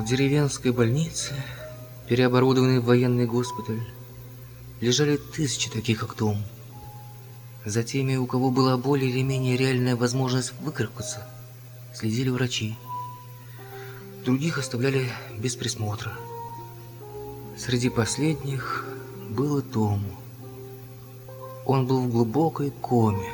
деревенской больнице, переоборудованной в военный госпиталь, лежали тысячи таких, как Том. За теми, у кого была более или менее реальная возможность выкарабкаться, следили врачи. Других оставляли без присмотра. Среди последних был и Том. Он был в глубокой коме.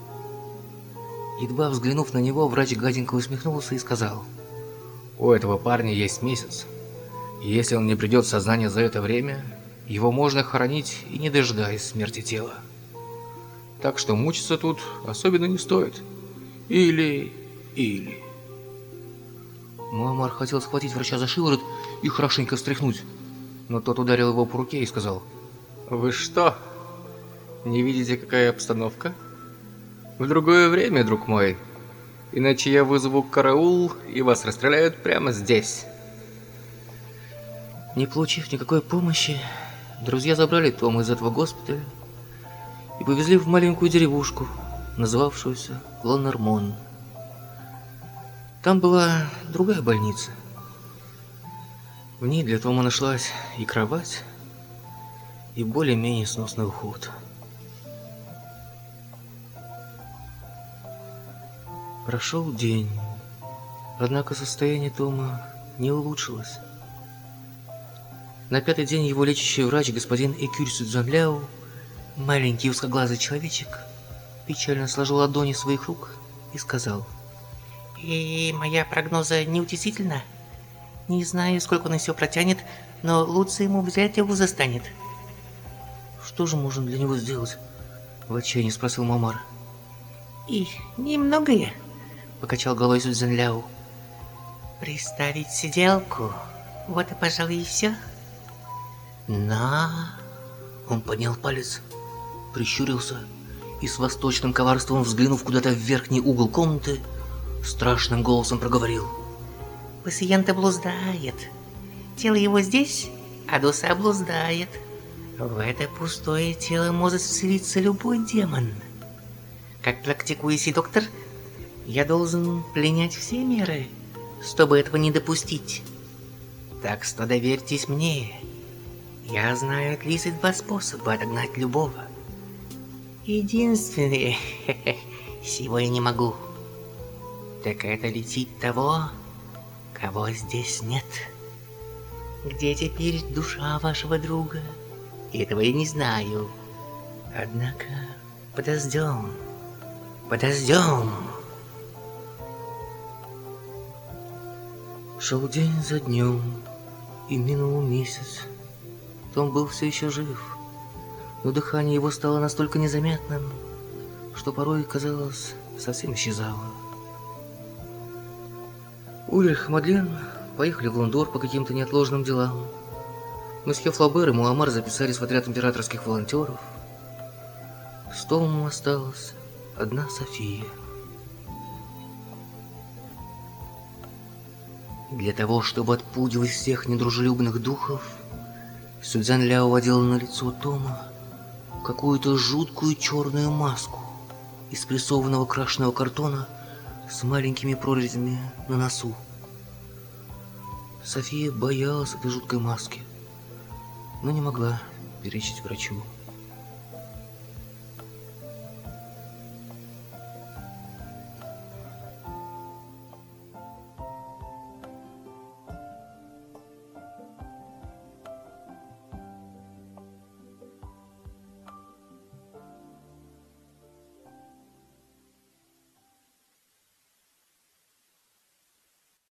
Едва взглянув на него, врач гаденько усмехнулся и сказал: «У этого парня есть месяц. И если он не придет в сознание за это время, его можно хоронить и не дожидаясь смерти тела. Так что мучиться тут особенно не стоит. Или... Муамар хотел схватить врача за шиворот и хорошенько встряхнуть, но тот ударил его по руке и сказал: «Вы что, не видите, какая обстановка? В другое время, друг мой, иначе я вызову караул, и вас расстреляют прямо здесь». Не получив никакой помощи, друзья забрали Тома из этого госпиталя и повезли в маленькую деревушку, называвшуюся Лоннермон. Там была другая больница. В ней для Тома нашлась и кровать, и более-менее сносный уход. Прошел день, однако состояние Тома не улучшилось. На 5-й день его лечащий врач, господин Экюль Судзанляо, маленький узкоглазый человечек, печально сложил ладони своих рук и сказал: «И моя прогноза неутешительна. Не знаю, сколько он еще протянет, но лучше ему взять его застанет». «Что же можно для него сделать?» — в отчаянии спросил Муамар. «И немногое», — покачал головой Судзянляо. «Приставить сиделку, вот и, пожалуй, и все». «На!» Он поднял палец, прищурился и с восточным коварством, взглянув куда-то в верхний угол комнаты, страшным голосом проговорил: «Пациент блуждает. Тело его здесь, а душа блуждает. В это пустое тело может вселиться любой демон. Как практикующий доктор, я должен принять все меры, чтобы этого не допустить. Так что доверьтесь мне. Я знаю 32 способа отогнать любого. Единственное, чего я не могу, так это лечить того, кого здесь нет. Где теперь душа вашего друга? Этого я не знаю. Однако подождем. Шел день за днем, и минул месяц. Том был все еще жив, но дыхание его стало настолько незаметным, что порой, казалось, совсем исчезало. Ульрих и Мадлен поехали в Лондор по каким-то неотложным делам. Месье Флабер и Муамар записались в отряд императорских волонтеров. С Томом осталась одна София. Для того, чтобы отпугивать всех недружелюбных духов, Судзянляо одел на лицо Тома какую-то жуткую черную маску из прессованного крашеного картона с маленькими прорезями на носу. София боялась этой жуткой маски, но не могла перечить врачу.